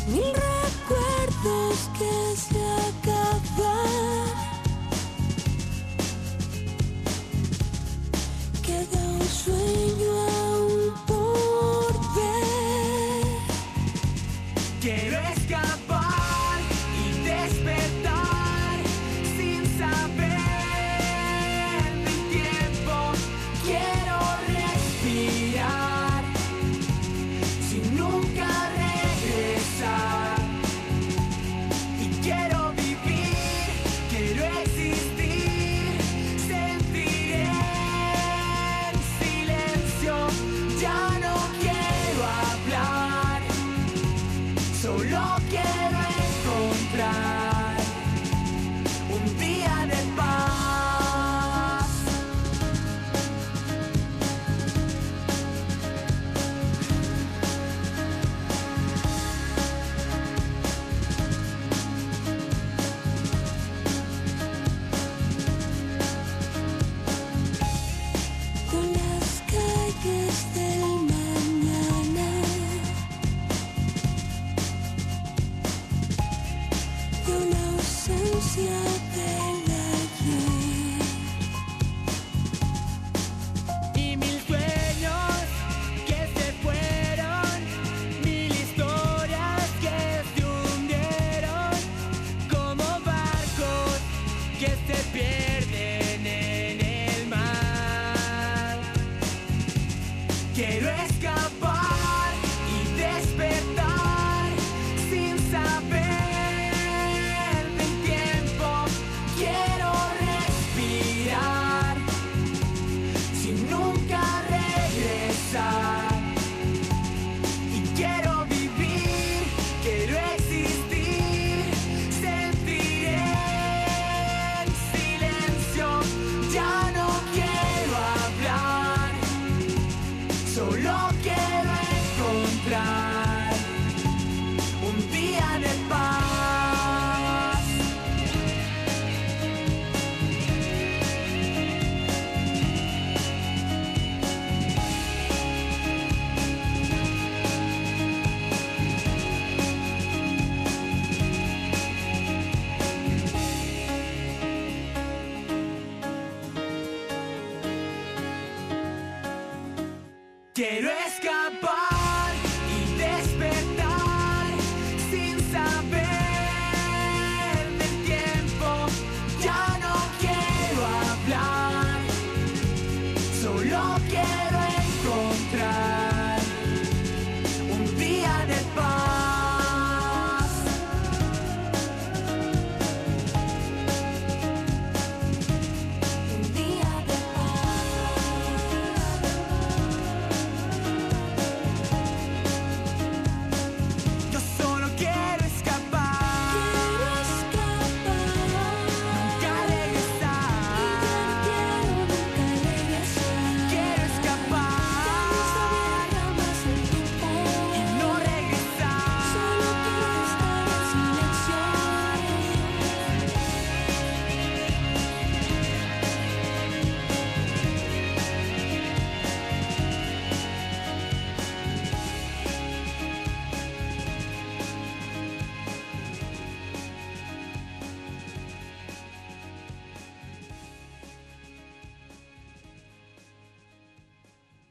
mil recuerdos que se acaban. Queda un sueño aún por ver. Quiero escapar y despertar sin saber del tiempo. Quiero respirar sin nunca regresar. Y quiero vivir, quiero existir, sentir en silencio. Ya no quiero hablar, solo quiero encontrar un día de paz. Con las calles del mañana, de una ausencia del ayer. Y mil sueños que se fueron, mil historias que se hundieron, como barcos que se pierden en el mar. Quiero escapar y despertar sin saber del tiempo. Quiero respirar sin nunca regresar. Y quiero vivir, quiero existir, sentir en silencio. Ya no quiero hablar, solo quiero encontrar un día de paz. Quiero escapar